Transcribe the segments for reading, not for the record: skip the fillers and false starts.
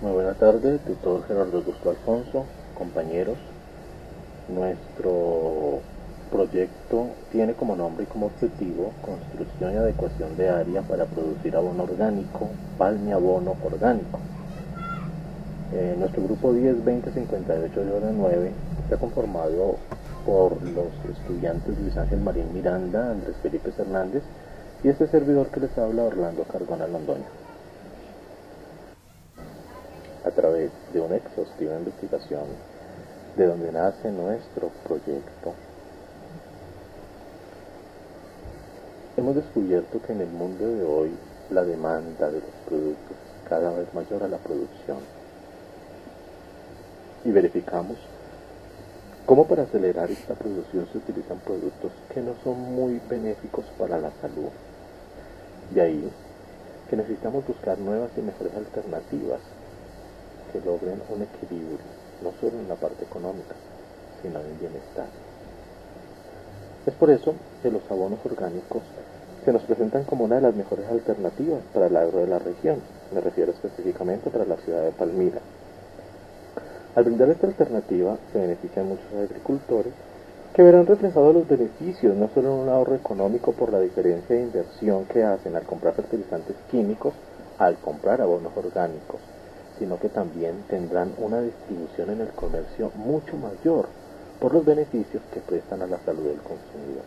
Muy buena tarde, tutor Gerardo Augusto Alfonso, compañeros. Nuestro proyecto tiene como nombre y como objetivo construcción y adecuación de área para producir abono orgánico, palmiabono orgánico. Nuestro grupo 10-20-58-9 está conformado por los estudiantes Luis Ángel Marín Miranda, Andrés Felipe Hernández y este servidor que les habla, Orlando Cardona Londoño. A través de una exhaustiva investigación de donde nace nuestro proyecto, hemos descubierto que en el mundo de hoy la demanda de los productos es cada vez mayor a la producción. Y verificamos cómo para acelerar esta producción se utilizan productos que no son muy benéficos para la salud. De ahí que necesitamos buscar nuevas y mejores alternativas que logren un equilibrio, no solo en la parte económica, sino en el bienestar. Es por eso que los abonos orgánicos se nos presentan como una de las mejores alternativas para el agro de la región. Me refiero específicamente para la ciudad de Palmira. Al brindar esta alternativa se benefician muchos agricultores que verán reflejados los beneficios, no solo en un ahorro económico por la diferencia de inversión que hacen al comprar fertilizantes químicos, al comprar abonos orgánicos, sino que también tendrán una distribución en el comercio mucho mayor por los beneficios que prestan a la salud del consumidor.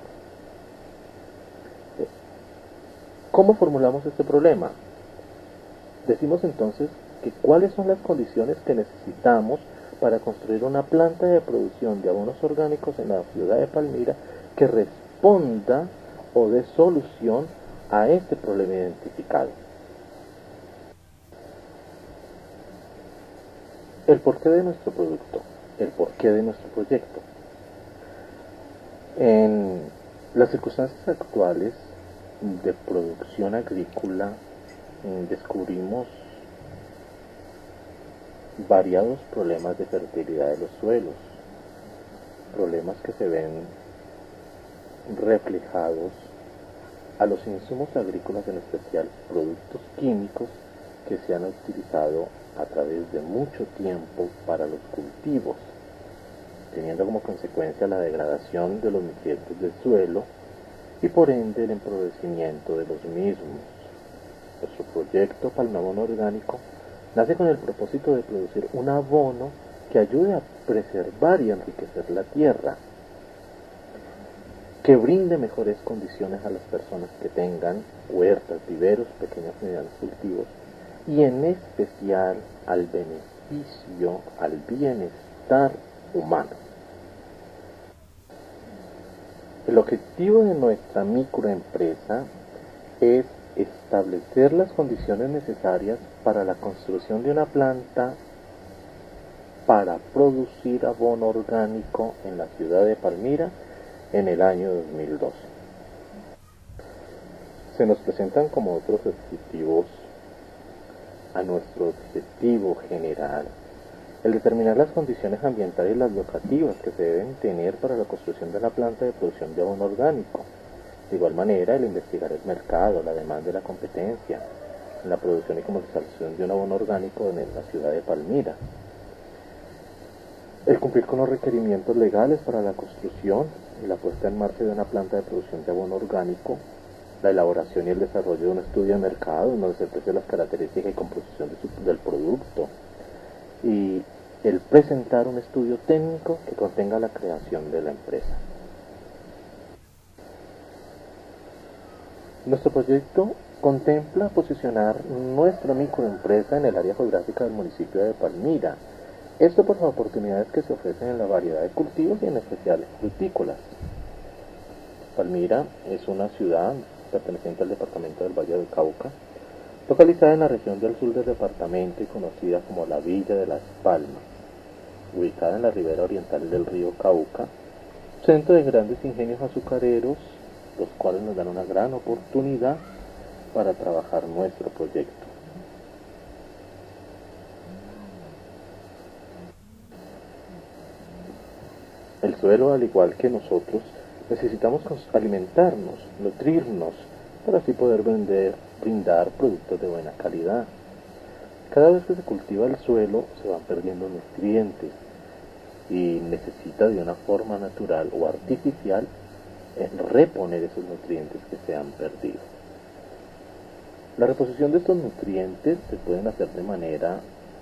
¿Cómo formulamos este problema? Decimos entonces que cuáles son las condiciones que necesitamos para construir una planta de producción de abonos orgánicos en la ciudad de Palmira que responda o dé solución a este problema identificado. El porqué de nuestro producto, el porqué de nuestro proyecto. En las circunstancias actuales de producción agrícola descubrimos variados problemas de fertilidad de los suelos, problemas que se ven reflejados a los insumos agrícolas, en especial productos químicos que se han utilizado a través de mucho tiempo para los cultivos, teniendo como consecuencia la degradación de los nutrientes del suelo y por ende el empobrecimiento de los mismos. Nuestro proyecto Palmiabono Orgánico nace con el propósito de producir un abono que ayude a preservar y enriquecer la tierra, que brinde mejores condiciones a las personas que tengan huertas, viveros, pequeños y medianos cultivos, y en especial al beneficio, al bienestar humano. El objetivo de nuestra microempresa es establecer las condiciones necesarias para la construcción de una planta para producir abono orgánico en la ciudad de Palmira en el año 2012. Se nos presentan como otros objetivos a nuestro objetivo general el determinar las condiciones ambientales y las locativas que se deben tener para la construcción de la planta de producción de abono orgánico. De igual manera, el investigar el mercado, la demanda y la competencia en la producción y comercialización de un abono orgánico en la ciudad de Palmira. El cumplir con los requerimientos legales para la construcción y la puesta en marcha de una planta de producción de abono orgánico, la elaboración y el desarrollo de un estudio de mercado en donde se aprecian las características y composición del producto, y el presentar un estudio técnico que contenga la creación de la empresa. Nuestro proyecto contempla posicionar nuestra microempresa en el área geográfica del municipio de Palmira, esto por las oportunidades que se ofrecen en la variedad de cultivos y en especial frutícolas. Palmira es una ciudad perteneciente al departamento del Valle del Cauca, localizada en la región del sur del departamento y conocida como la Villa de Las Palmas, ubicada en la ribera oriental del río Cauca, centro de grandes ingenios azucareros, los cuales nos dan una gran oportunidad para trabajar nuestro proyecto. El suelo, al igual que nosotros, necesitamos alimentarnos, nutrirnos, para así poder brindar productos de buena calidad. Cada vez que se cultiva el suelo se van perdiendo nutrientes y necesita de una forma natural o artificial reponer esos nutrientes que se han perdido. La reposición de estos nutrientes se pueden hacer de manera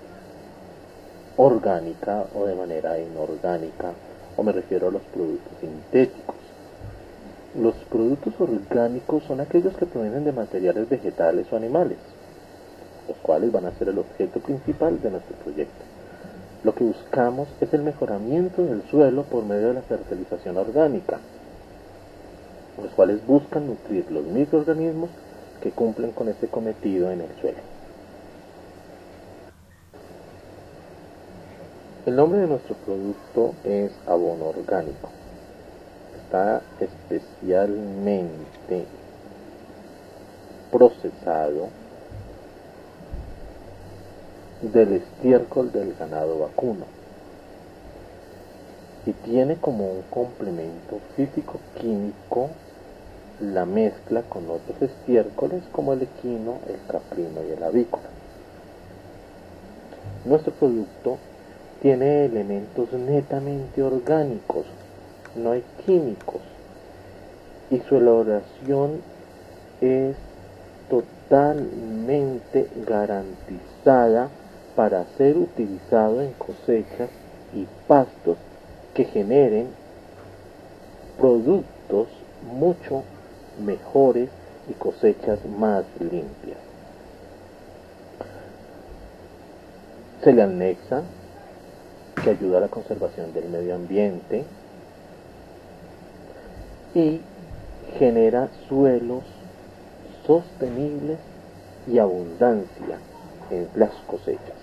orgánica o de manera inorgánica, o me refiero a los productos sintéticos. Los productos orgánicos son aquellos que provienen de materiales vegetales o animales, los cuales van a ser el objeto principal de nuestro proyecto. Lo que buscamos es el mejoramiento del suelo por medio de la fertilización orgánica, los cuales buscan nutrir los microorganismos que cumplen con este cometido en el suelo. El nombre de nuestro producto es abono orgánico. Está especialmente procesado del estiércol del ganado vacuno y tiene como un complemento físico-químico la mezcla con otros estiércoles como el equino, el caprino y el avícola. Nuestro producto tiene elementos netamente orgánicos, no hay químicos, y su elaboración es totalmente garantizada para ser utilizado en cosechas y pastos que generen productos mucho mejores y cosechas más limpias. Se le anexa que ayuda a la conservación del medio ambiente y genera suelos sostenibles y abundancia en las cosechas.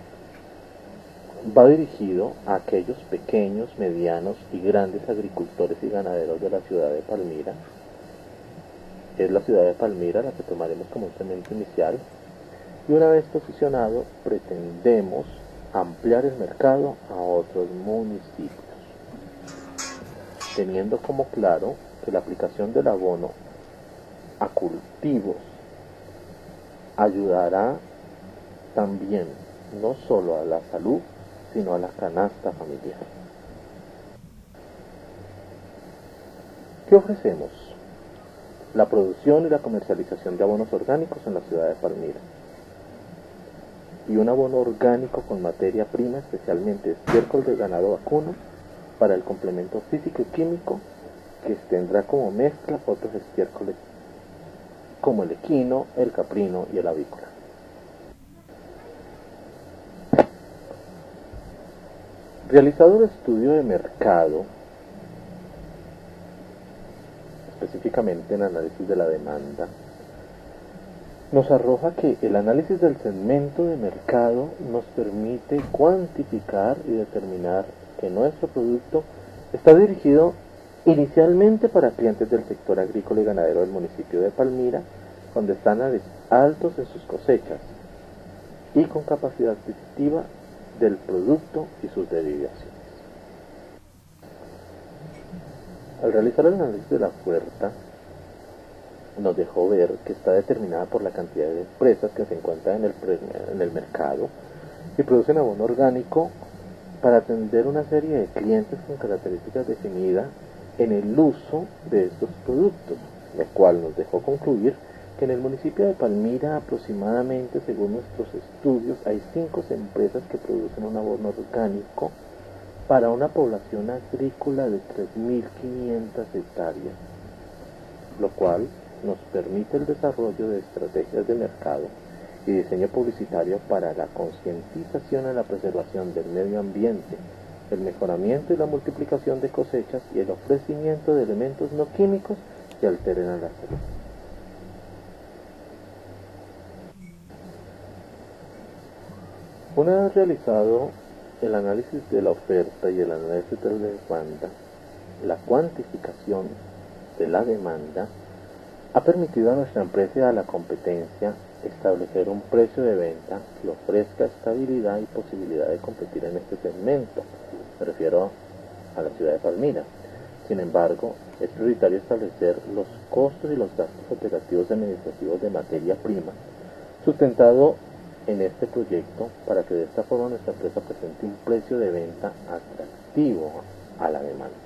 Va dirigido a aquellos pequeños, medianos y grandes agricultores y ganaderos de la ciudad de Palmira. Es la ciudad de Palmira la que tomaremos como un segmento inicial, y una vez posicionado pretendemos ampliar el mercado a otros municipios, teniendo como claro que la aplicación del abono a cultivos ayudará también no solo a la salud, sino a la canasta familiar. ¿Qué ofrecemos? La producción y la comercialización de abonos orgánicos en la ciudad de Palmira, y un abono orgánico con materia prima, especialmente estiércol de ganado vacuno, para el complemento físico y químico que tendrá como mezcla otros estiércoles como el equino, el caprino y el avícola. Realizado el estudio de mercado, específicamente el análisis de la demanda, nos arroja que el análisis del segmento de mercado nos permite cuantificar y determinar que nuestro producto está dirigido inicialmente para clientes del sector agrícola y ganadero del municipio de Palmira, con estándares altos en sus cosechas y con capacidad adquisitiva del producto y sus derivaciones. Al realizar el análisis de la oferta, nos dejó ver que está determinada por la cantidad de empresas que se encuentran en el mercado y producen abono orgánico para atender una serie de clientes con características definidas en el uso de estos productos, lo cual nos dejó concluir que en el municipio de Palmira aproximadamente, según nuestros estudios, hay 5 empresas que producen un abono orgánico para una población agrícola de 3.500 hectáreas, lo cual nos permite el desarrollo de estrategias de mercado y diseño publicitario para la concientización en la preservación del medio ambiente, el mejoramiento y la multiplicación de cosechas y el ofrecimiento de elementos no químicos que alteren a la salud. Una vez realizado el análisis de la oferta y el análisis de la demanda, la cuantificación de la demanda ha permitido a nuestra empresa y a la competencia establecer un precio de venta que ofrezca estabilidad y posibilidad de competir en este segmento. Me refiero a la ciudad de Palmira. Sin embargo, es prioritario establecer los costos y los gastos operativos y administrativos de materia prima, sustentado en este proyecto para que de esta forma nuestra empresa presente un precio de venta atractivo a la demanda.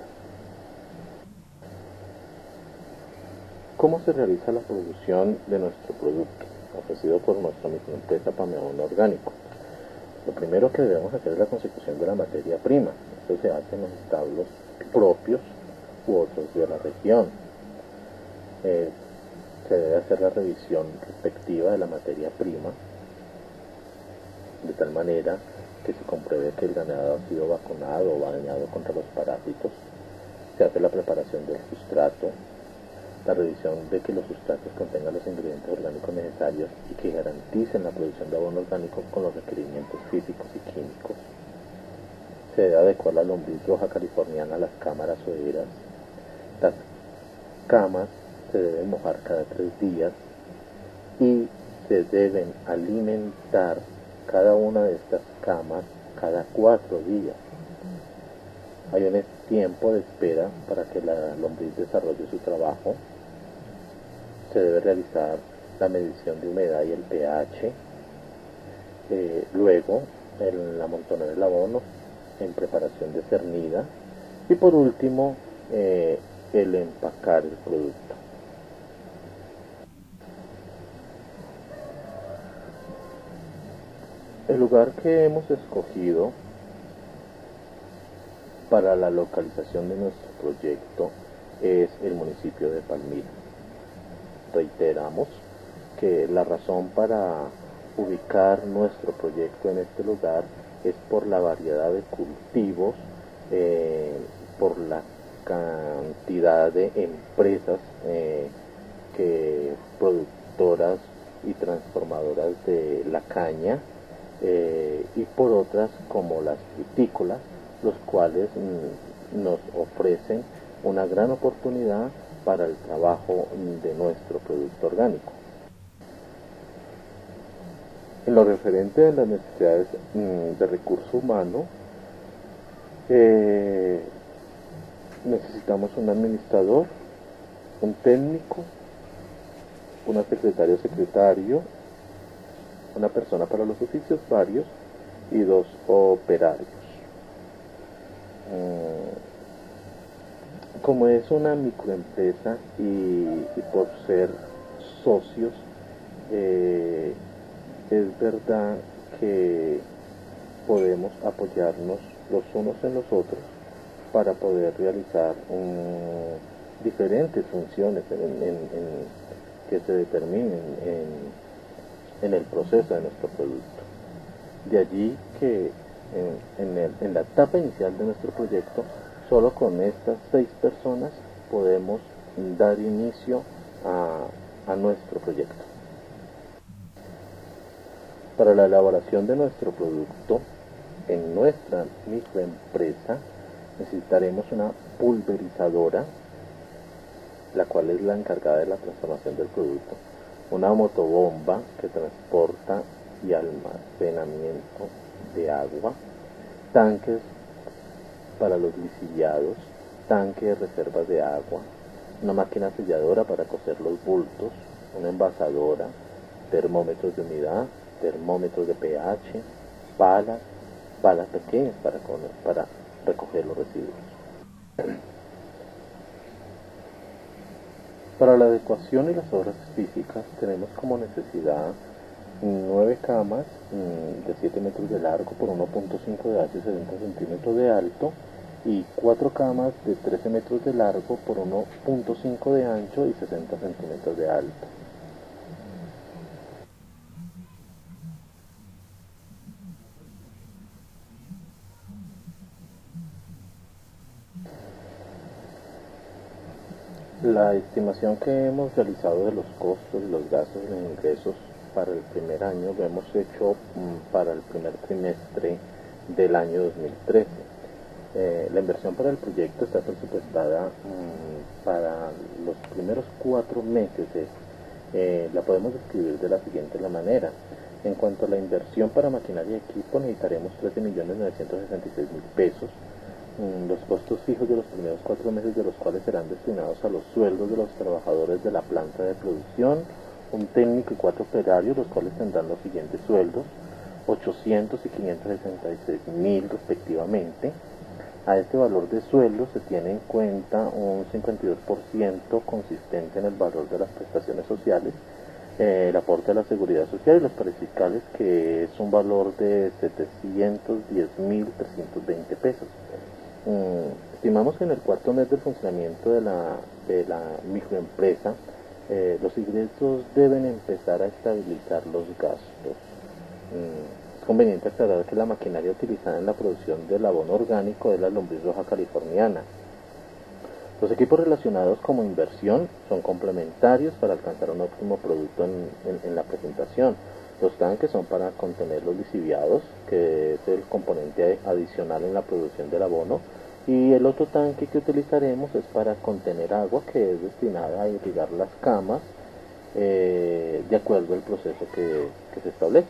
¿Cómo se realiza la producción de nuestro producto ofrecido por nuestra microempresa Pameón Orgánico? Lo primero que debemos hacer es la consecución de la materia prima. Esto se hace en los establos propios u otros de la región. Se debe hacer la revisión respectiva de la materia prima, de tal manera que se compruebe que el ganado ha sido vacunado o bañado contra los parásitos. Se hace la preparación del sustrato, la revisión de que los sustratos contengan los ingredientes orgánicos necesarios y que garanticen la producción de abono orgánico con los requerimientos físicos y químicos. Se debe adecuar la lombriz roja californiana a las cámaras o eras. Las camas se deben mojar cada 3 días y se deben alimentar cada una de estas camas cada 4 días. Hay un tiempo de espera para que la lombriz desarrolle su trabajo. Se debe realizar la medición de humedad y el pH. Luego, el amontonar el abono en preparación de cernida. Y por último, el empacar el producto. El lugar que hemos escogido para la localización de nuestro proyecto es el municipio de Palmira. Reiteramos que la razón para ubicar nuestro proyecto en este lugar es por la variedad de cultivos, por la cantidad de empresas productoras y transformadoras de la caña, y por otras como las frutícolas, los cuales nos ofrecen una gran oportunidad para el trabajo de nuestro producto orgánico. En lo referente a las necesidades de recurso humano, necesitamos un administrador, un técnico, una secretaria o secretario, una persona para los oficios varios y 2 operarios. Como es una microempresa y por ser socios, es verdad que podemos apoyarnos los unos en los otros para poder realizar diferentes funciones que se determinen en el proceso de nuestro producto. De allí que en la etapa inicial de nuestro proyecto, solo con estas 6 personas podemos dar inicio a nuestro proyecto. Para la elaboración de nuestro producto en nuestra microempresa necesitaremos una pulverizadora, la cual es la encargada de la transformación del producto, una motobomba que transporta y almacenamiento de agua, tanques para los liciviados, tanque de reservas de agua, una máquina selladora para coser los bultos, una envasadora, termómetros de humedad, termómetros de pH, palas pequeñas para recoger los residuos. Para la adecuación y las obras físicas tenemos como necesidad 9 camas de 7 metros de largo por 1.5 de ancho y 60 centímetros de alto y 4 camas de 13 metros de largo por 1.5 de ancho y 60 centímetros de alto. La estimación que hemos realizado de los costos y los gastos y los ingresos para el primer año lo hemos hecho para el primer trimestre del año 2013. La inversión para el proyecto está presupuestada para los primeros 4 meses. La podemos describir de la siguiente manera. En cuanto a la inversión para maquinaria y equipo, necesitaremos 13.966.000 pesos. Los costos fijos de los primeros 4 meses, de los cuales serán destinados a los sueldos de los trabajadores de la planta de producción, un técnico y 4 operarios, los cuales tendrán los siguientes sueldos: 800 y 566.000 respectivamente. A este valor de sueldo se tiene en cuenta un 52% consistente en el valor de las prestaciones sociales, el aporte a la seguridad social y los parafiscales, que es un valor de 710.320 pesos. Estimamos que en el cuarto mes del funcionamiento de la microempresa, los ingresos deben empezar a estabilizar los gastos. Es conveniente aclarar que la maquinaria utilizada en la producción del abono orgánico es la lombriz roja californiana. Los equipos relacionados como inversión son complementarios para alcanzar un óptimo producto en la presentación. Los tanques son para contener los lisiviados, que es el componente adicional en la producción del abono, y el otro tanque que utilizaremos es para contener agua, que es destinada a irrigar las camas de acuerdo al proceso que se establece.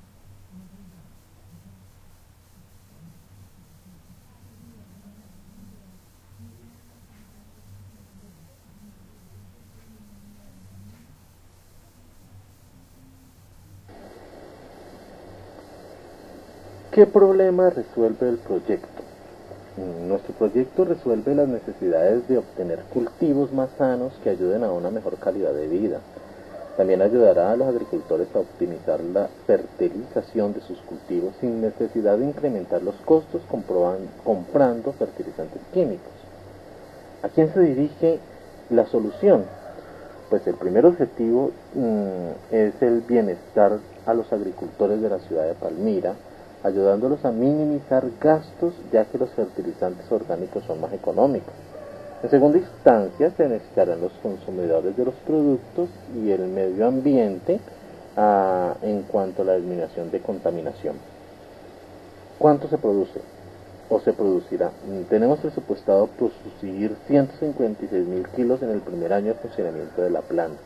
¿Qué problema resuelve el proyecto? Nuestro proyecto resuelve las necesidades de obtener cultivos más sanos que ayuden a una mejor calidad de vida. También ayudará a los agricultores a optimizar la fertilización de sus cultivos sin necesidad de incrementar los costos comprando fertilizantes químicos. ¿A quién se dirige la solución? Pues el primer objetivo es el bienestar a los agricultores de la ciudad de Palmira, ayudándolos a minimizar gastos, ya que los fertilizantes orgánicos son más económicos. En segunda instancia, se necesitarán los consumidores de los productos y el medio ambiente en cuanto a la eliminación de contaminación. ¿Cuánto se produce o se producirá? Tenemos presupuestado producir 156.000 kilos en el primer año de funcionamiento de la planta.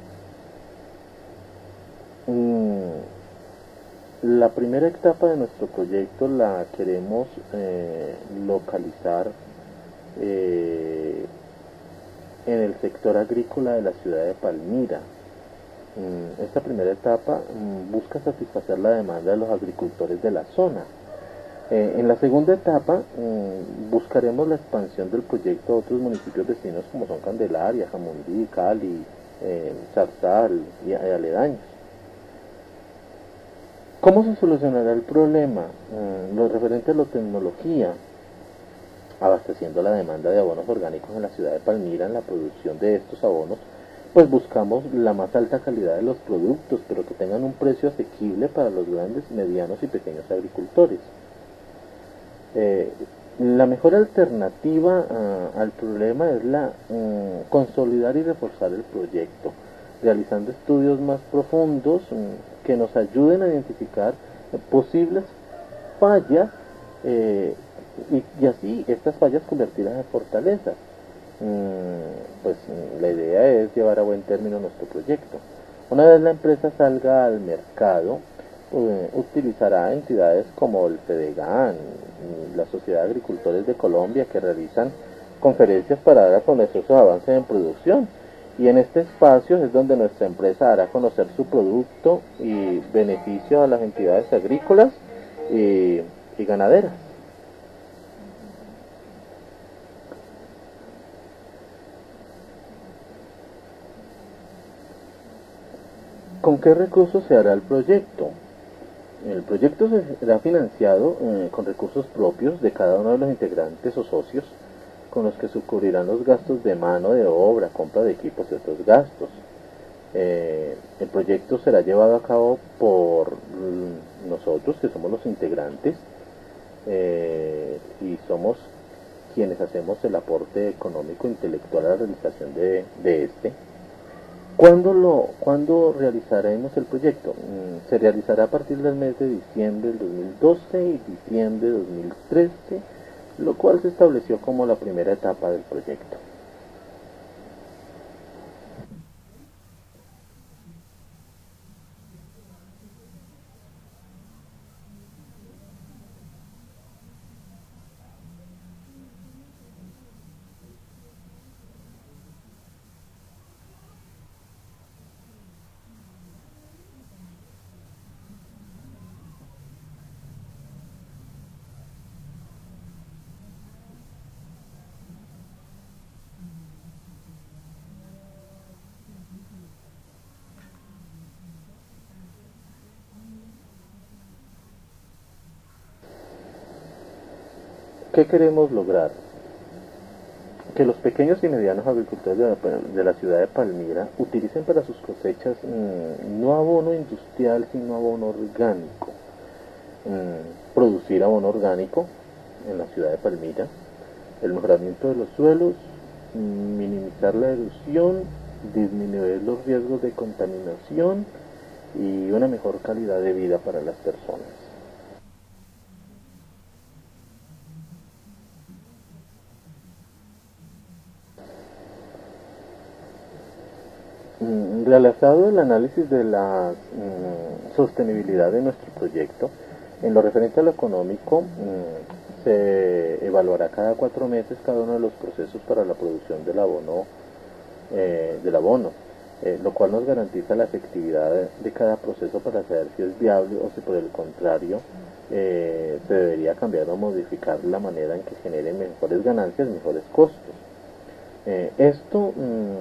La primera etapa de nuestro proyecto la queremos localizar en el sector agrícola de la ciudad de Palmira. Esta primera etapa busca satisfacer la demanda de los agricultores de la zona. En la segunda etapa buscaremos la expansión del proyecto a otros municipios vecinos como son Candelaria, Jamundí, Cali, Zarzal y aledaños. ¿Cómo se solucionará el problema? Lo referente a la tecnología, abasteciendo la demanda de abonos orgánicos en la ciudad de Palmira. En la producción de estos abonos, pues buscamos la más alta calidad de los productos, pero que tengan un precio asequible para los grandes, medianos y pequeños agricultores. La mejor alternativa al problema es consolidar y reforzar el proyecto, realizando estudios más profundos que nos ayuden a identificar posibles fallas y así estas fallas convertirlas en fortalezas. Pues la idea es llevar a buen término nuestro proyecto. Una vez la empresa salga al mercado, utilizará entidades como el FEDEGAN, la Sociedad de Agricultores de Colombia, que realizan conferencias para dar a conocer sus avances en producción. Y en este espacio es donde nuestra empresa hará conocer su producto y beneficio a las entidades agrícolas y ganaderas. ¿Con qué recursos se hará el proyecto? El proyecto será financiado con recursos propios de cada uno de los integrantes o socios, con los que se cubrirán los gastos de mano de obra, compra de equipos y otros gastos. El proyecto será llevado a cabo por nosotros, que somos los integrantes, y somos quienes hacemos el aporte económico e intelectual a la realización de este. ¿Cuándo realizaremos el proyecto? Se realizará a partir del mes de diciembre del 2012 y diciembre de 2013, lo cual se estableció como la primera etapa del proyecto. ¿Qué queremos lograr? Que los pequeños y medianos agricultores de la ciudad de Palmira utilicen para sus cosechas no abono industrial, sino abono orgánico. Producir abono orgánico en la ciudad de Palmira, el mejoramiento de los suelos, minimizar la erosión, disminuir los riesgos de contaminación y una mejor calidad de vida para las personas. Realizado el análisis de la sostenibilidad de nuestro proyecto, en lo referente a lo económico, se evaluará cada 4 meses cada uno de los procesos para la producción del abono, lo cual nos garantiza la efectividad de cada proceso para saber si es viable o si por el contrario se debería cambiar o modificar la manera en que genere mejores ganancias, mejores costos. Esto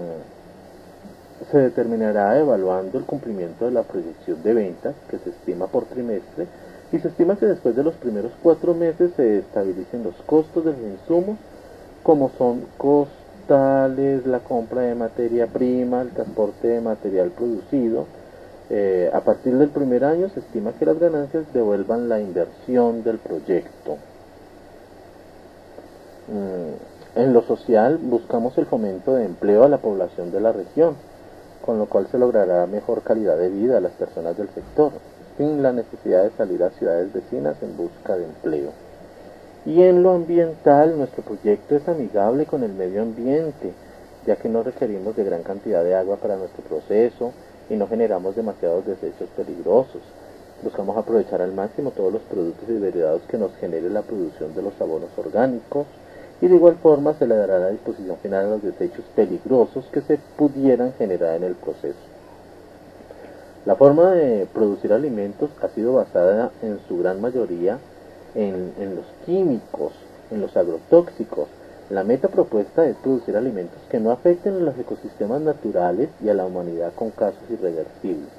se determinará evaluando el cumplimiento de la proyección de ventas, que se estima por trimestre, y se estima que después de los primeros 4 meses se estabilicen los costos de los insumos, como son costales, la compra de materia prima, el transporte de material producido. A partir del primer año se estima que las ganancias devuelvan la inversión del proyecto. En lo social, buscamos el fomento de empleo a la población de la región, con lo cual se logrará mejor calidad de vida a las personas del sector, sin la necesidad de salir a ciudades vecinas en busca de empleo. Y en lo ambiental, nuestro proyecto es amigable con el medio ambiente, ya que no requerimos de gran cantidad de agua para nuestro proceso y no generamos demasiados desechos peligrosos. Buscamos aprovechar al máximo todos los productos y derivados que nos genere la producción de los abonos orgánicos, y de igual forma se le dará la disposición final a los desechos peligrosos que se pudieran generar en el proceso. La forma de producir alimentos ha sido basada en su gran mayoría en los químicos, en los agrotóxicos. La meta propuesta es producir alimentos que no afecten a los ecosistemas naturales y a la humanidad con casos irreversibles.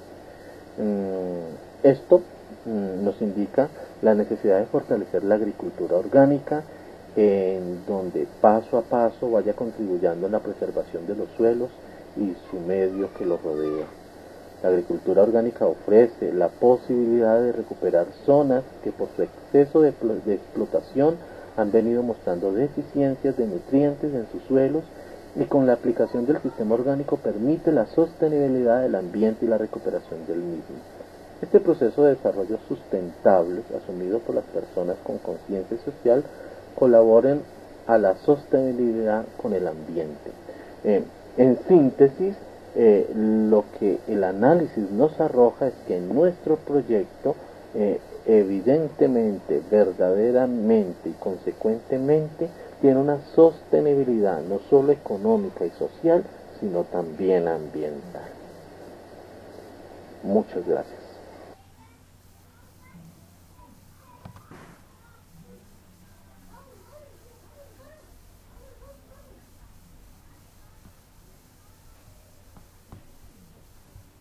Esto nos indica la necesidad de fortalecer la agricultura orgánica, en donde paso a paso vaya contribuyendo a la preservación de los suelos y su medio que los rodea. La agricultura orgánica ofrece la posibilidad de recuperar zonas que por su exceso de explotación han venido mostrando deficiencias de nutrientes en sus suelos, y con la aplicación del sistema orgánico permite la sostenibilidad del ambiente y la recuperación del mismo. Este proceso de desarrollo sustentable, asumido por las personas con conciencia social, colaboren a la sostenibilidad con el ambiente. En síntesis, lo que el análisis nos arroja es que nuestro proyecto evidentemente, verdaderamente y consecuentemente tiene una sostenibilidad no solo económica y social, sino también ambiental. Muchas gracias.